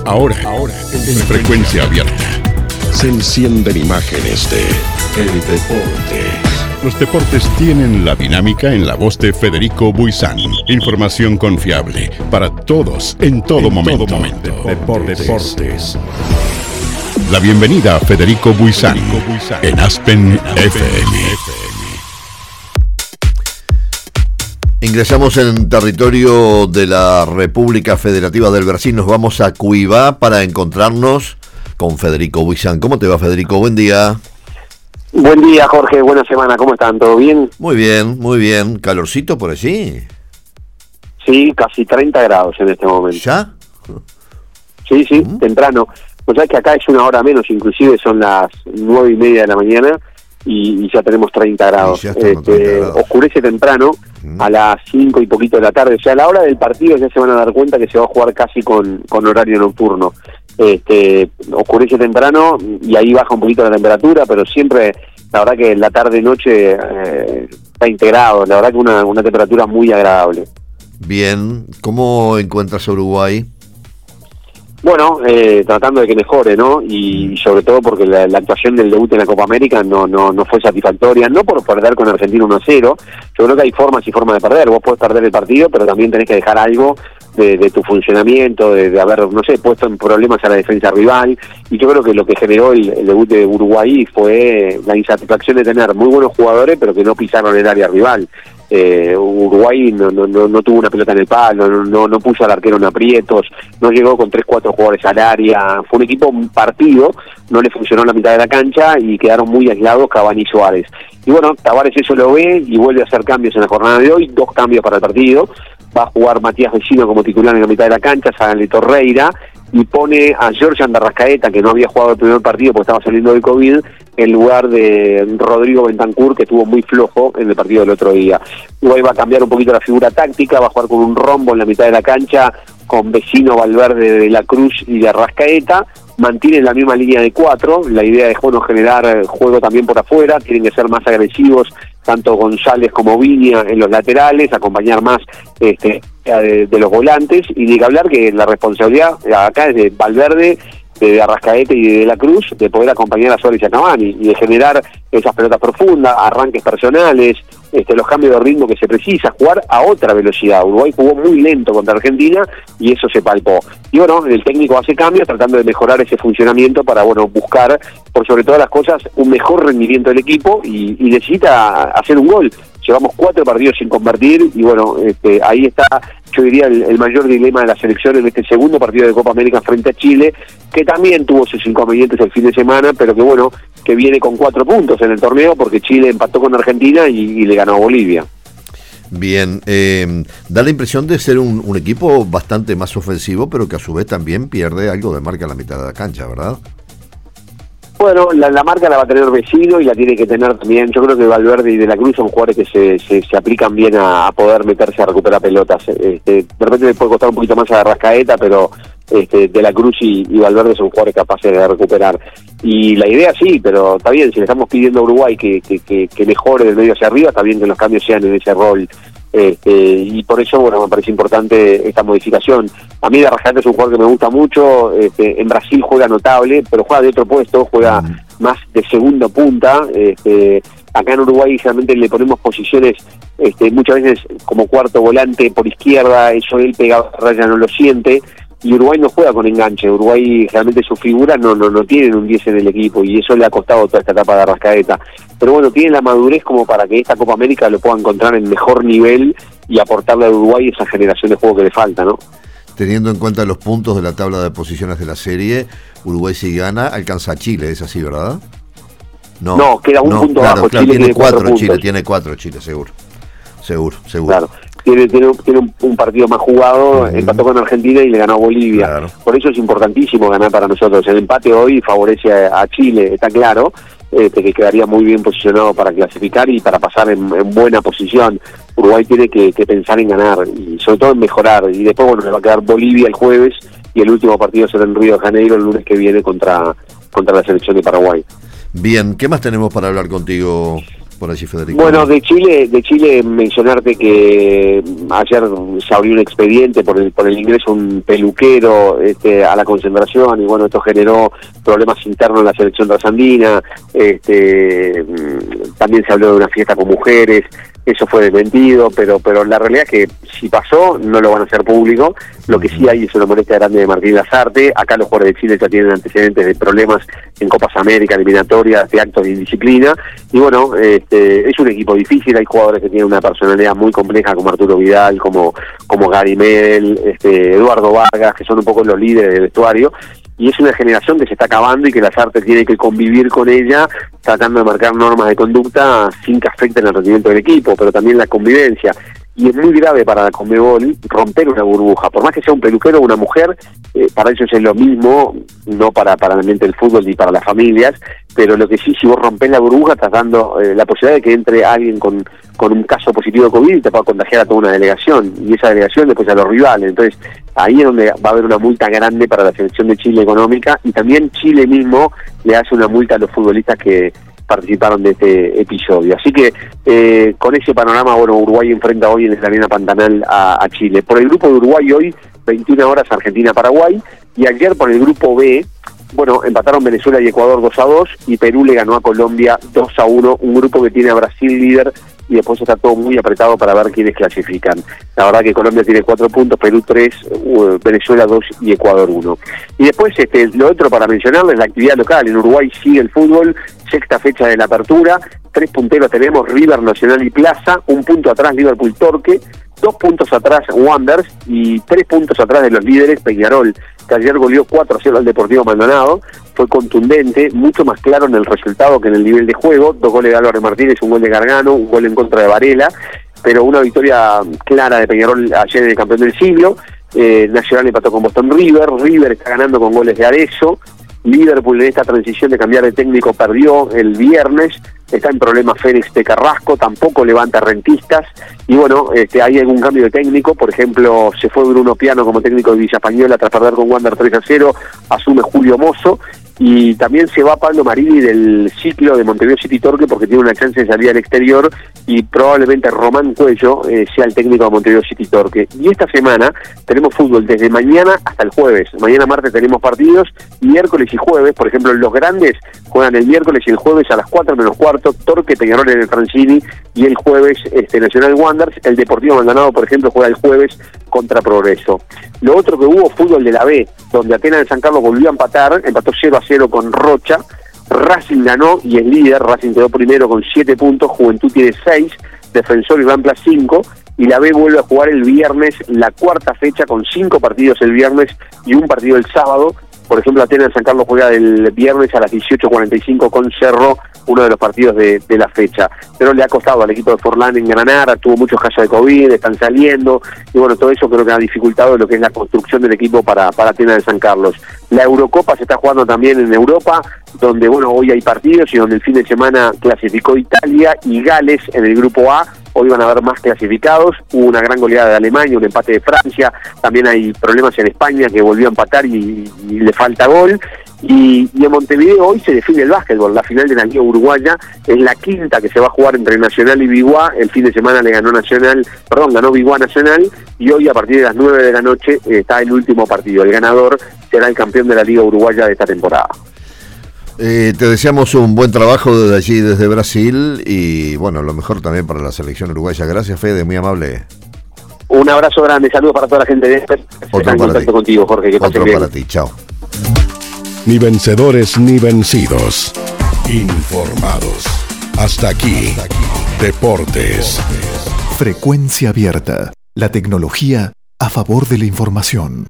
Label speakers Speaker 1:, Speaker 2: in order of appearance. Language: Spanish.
Speaker 1: Ahora, en frecuencia abierta, se encienden imágenes de el deporte. Los deportes tienen la dinámica en la voz de Federico Buizán. Información confiable para todos, en todo momento. Deportes. La bienvenida a Federico Buizán en Aspen FM.
Speaker 2: Ingresamos en territorio de la República Federativa del Brasil. Nos vamos a Cuiabá para encontrarnos con Federico Buizán. ¿Cómo te va, Federico? Buen día.
Speaker 3: Buen día, Jorge. Buena semana. ¿Cómo están? ¿Todo bien?
Speaker 2: Muy bien, muy bien. ¿Calorcito por allí?
Speaker 3: Sí, casi 30 grados en este momento.
Speaker 2: ¿Ya?
Speaker 3: Sí, temprano. Pues sabes que acá es una hora menos, inclusive son las 9:30 de la mañana y ya tenemos 30 grados.
Speaker 2: Ya 30 grados.
Speaker 3: Oscurece temprano, a las 5 y poquito de la tarde. O sea, a la hora del partido ya se van a dar cuenta que se va a jugar casi con horario nocturno. Oscurece temprano y ahí baja un poquito la temperatura, pero siempre, la verdad que la tarde-noche está integrado. La verdad que una temperatura muy agradable.
Speaker 2: Bien. ¿Cómo encuentras a Uruguay?
Speaker 3: Bueno, tratando de que mejore, ¿no? Y sobre todo porque la actuación del debut en la Copa América no fue satisfactoria, no por perder con Argentina 1-0. Yo creo que hay formas y formas de perder. Vos podés perder el partido, pero también tenés que dejar algo de tu funcionamiento, de haber, no sé, puesto en problemas a la defensa rival. Y yo creo que lo que generó el debut de Uruguay fue la insatisfacción de tener muy buenos jugadores, pero que no pisaron el área rival. Uruguay no tuvo una pelota en el palo, no puso al arquero en aprietos, no llegó con 3-4 jugadores al área. Fue un equipo partido, no le funcionó la mitad de la cancha y quedaron muy aislados Cavani y Suárez. Y bueno, Tavares eso lo ve y vuelve a hacer cambios en la jornada de hoy, 2 cambios para el partido. Va a jugar Matías Vecino como titular en la mitad de la cancha, sale Torreira y pone a Georgian de Arrascaeta, que no había jugado el primer partido porque estaba saliendo del COVID, en lugar de Rodrigo Bentancur, que estuvo muy flojo en el partido del otro día. Uruguay va a cambiar un poquito la figura táctica, va a jugar con un rombo en la mitad de la cancha, con Vecino, Valverde, de la Cruz y de Arrascaeta. Mantienen la misma línea de 4, la idea es generar juego también por afuera, tienen que ser más agresivos, tanto González como Viña en los laterales, acompañar más de los volantes, y ni que hablar que la responsabilidad acá es de Valverde, de Arrascaeta y de la Cruz, de poder acompañar a Suárez y a Cavani, y de generar esas pelotas profundas, arranques personales, los cambios de ritmo que se precisa, jugar a otra velocidad. Uruguay jugó muy lento contra Argentina y eso se palpó. Y bueno, el técnico hace cambios tratando de mejorar ese funcionamiento para buscar, por sobre todas las cosas, un mejor rendimiento del equipo y necesita hacer un gol. Llevamos 4 partidos sin convertir y bueno, ahí está, yo diría, el mayor dilema de la selección en este segundo partido de Copa América frente a Chile, que también tuvo sus inconvenientes el fin de semana, pero que bueno, que viene con 4 puntos en el torneo porque Chile empató con Argentina y le ganó a Bolivia.
Speaker 2: Bien, da la impresión de ser un equipo bastante más ofensivo, pero que a su vez también pierde algo de marca en la mitad de la cancha, ¿verdad?
Speaker 3: Bueno, la marca la va a tener Vecino y la tiene que tener también. Yo creo que Valverde y De la Cruz son jugadores que se aplican bien a poder meterse a recuperar pelotas. De repente le puede costar un poquito más a Arrascaeta, pero De la Cruz y Valverde son jugadores capaces de recuperar. Y la idea sí, pero está bien, si le estamos pidiendo a Uruguay que mejore del medio hacia arriba, está bien que los cambios sean en ese rol. Y por eso, bueno, me parece importante esta modificación. A mí de Arrascaeta es un jugador que me gusta mucho, en Brasil juega notable, pero juega de otro puesto, juega más de segundo punta. Acá en Uruguay realmente le ponemos posiciones muchas veces como cuarto volante por izquierda, eso él pegado a raya no lo siente. Y Uruguay no juega con enganche. Uruguay realmente sus figuras no tienen un 10 en el equipo y eso le ha costado toda esta etapa de Arrascaeta. Pero bueno, tienen la madurez como para que esta Copa América lo pueda encontrar en mejor nivel y aportarle a Uruguay esa generación de juego que le falta, ¿no?
Speaker 2: Teniendo en cuenta los puntos de la tabla de posiciones de la serie, Uruguay si gana alcanza a Chile, ¿es así, verdad?
Speaker 3: No, queda un punto
Speaker 2: claro,
Speaker 3: bajo.
Speaker 2: Claro,
Speaker 3: Chile
Speaker 2: tiene 4
Speaker 3: puntos.
Speaker 2: Chile, tiene 4 Chile, seguro.
Speaker 3: Claro. Tiene un partido más jugado, empató con Argentina y le ganó a Bolivia.
Speaker 2: Claro.
Speaker 3: Por eso es importantísimo ganar para nosotros. El empate hoy favorece a Chile, está claro, que quedaría muy bien posicionado para clasificar y para pasar en buena posición. Uruguay tiene que pensar en ganar y sobre todo en mejorar. Y después, bueno, le va a quedar Bolivia el jueves y el último partido será en Río de Janeiro el lunes que viene contra la selección de Paraguay.
Speaker 2: Bien, ¿qué más tenemos para hablar contigo, por allí, Federico?
Speaker 3: Bueno, de Chile mencionarte que ayer se abrió un expediente por el ingreso de un peluquero a la concentración, y bueno, esto generó problemas internos en la selección trasandina. También se habló de una fiesta con mujeres. Eso fue desmentido, pero la realidad es que si pasó, no lo van a hacer público. Lo que sí hay es una molestia grande de Martín Lazarte. Acá los jugadores de Chile ya tienen antecedentes de problemas en Copas América, eliminatorias, de actos de indisciplina. Y bueno, es un equipo difícil. Hay jugadores que tienen una personalidad muy compleja, como Arturo Vidal, como Gary Medel, Eduardo Vargas, que son un poco los líderes del vestuario. Y es una generación que se está acabando y que Lazarte tiene que convivir con ella, tratando de marcar normas de conducta sin que afecten el rendimiento del equipo, pero también la convivencia. Y es muy grave para la Conmebol romper una burbuja, por más que sea un peluquero o una mujer, para ellos es lo mismo, no para el ambiente del fútbol ni para las familias, pero lo que sí, si vos rompés la burbuja, estás dando la posibilidad de que entre alguien con un caso positivo de COVID y te pueda contagiar a toda una delegación, y esa delegación después a los rivales. Entonces ahí es donde va a haber una multa grande para la selección de Chile económica, y también Chile mismo le hace una multa a los futbolistas que participaron de este episodio. Así que con ese panorama, bueno, Uruguay enfrenta hoy en la Arena Pantanal a Chile. Por el grupo de Uruguay hoy, 21 horas Argentina-Paraguay, y ayer por el grupo B, bueno, empataron Venezuela y Ecuador 2-2, y Perú le ganó a Colombia 2-1, un grupo que tiene a Brasil líder, y después está todo muy apretado para ver quiénes clasifican. La verdad que Colombia tiene 4 puntos, Perú 3, Venezuela 2 y Ecuador 1. Y después lo otro para mencionarles, la actividad local. En Uruguay sigue el fútbol, 6ª fecha de la apertura, 3 punteros tenemos, River, Nacional y Plaza, 1 punto atrás Liverpool Torque, 2 puntos atrás Wanderers y 3 puntos atrás de los líderes Peñarol, que ayer goleó 4-0 al Deportivo Maldonado. Fue contundente, mucho más claro en el resultado que en el nivel de juego. 2 goles de Álvaro Martínez, 1 gol de Gargano, 1 gol en contra de Varela, pero una victoria clara de Peñarol ayer en el campeón del siglo. Nacional empató con Boston River está ganando con goles de Arezzo. Liverpool en esta transición de cambiar de técnico perdió el viernes, está en problemas Félix de Carrasco, tampoco levanta Rentistas, y bueno, hay algún cambio de técnico. Por ejemplo, se fue Bruno Piano como técnico de Villa Española tras perder con Wander 3-0, asume Julio Mozo, y también se va Pablo Marini del ciclo de Montevideo City Torque porque tiene una chance de salir al exterior, y probablemente Román Cuello sea el técnico de Montevideo City Torque. Y esta semana tenemos fútbol desde mañana hasta el jueves. Mañana martes tenemos partidos, miércoles y jueves. Por ejemplo, los grandes juegan el miércoles y el jueves a las 4 menos cuarto, Torque Peñarol en el Francini, y el jueves Nacional Wanderers. El Deportivo Maldonado, por ejemplo, juega el jueves contra Progreso. Lo otro que hubo, fútbol de la B, donde Atenas de San Carlos volvió a empatar, empató 0-0 con Rocha. Racing ganó y es líder, Racing quedó primero con 7 puntos, Juventud tiene 6, Defensor y Rampla 5, y la B vuelve a jugar el viernes, la 4ª fecha, con 5 partidos el viernes y 1 partido el sábado. Por ejemplo, Atenas de San Carlos juega el viernes a las 18:45 con Cerro, uno de los partidos de la fecha. Pero le ha costado al equipo de Forlán engranar, tuvo muchos casos de COVID, están saliendo, y bueno, todo eso creo que ha dificultado lo que es la construcción del equipo para Atenas de San Carlos. La Eurocopa se está jugando también en Europa, donde bueno, hoy hay partidos y donde el fin de semana clasificó Italia y Gales en el grupo A. Hoy van a haber más clasificados. Hubo una gran goleada de Alemania, un empate de Francia. También hay problemas en España, que volvió a empatar y le falta gol. Y en Montevideo hoy se define el básquetbol. La final de la Liga Uruguaya es la 5ª que se va a jugar entre Nacional y Biguá. El fin de semana ganó Biguá Nacional, y hoy a partir de las 9 de la noche está el último partido. El ganador será el campeón de la Liga Uruguaya de esta temporada.
Speaker 2: Te deseamos un buen trabajo desde allí, desde Brasil, y bueno, lo mejor también para la selección uruguaya. Gracias, Fede, muy amable.
Speaker 3: Un abrazo grande, saludos para toda la gente de este.
Speaker 2: Otro para ti.
Speaker 3: Contigo, Jorge, que pases bien.
Speaker 2: Otro para ti, chao.
Speaker 1: Ni vencedores ni vencidos. Informados. Hasta aquí. Deportes.
Speaker 4: Frecuencia abierta. La tecnología a favor de la información.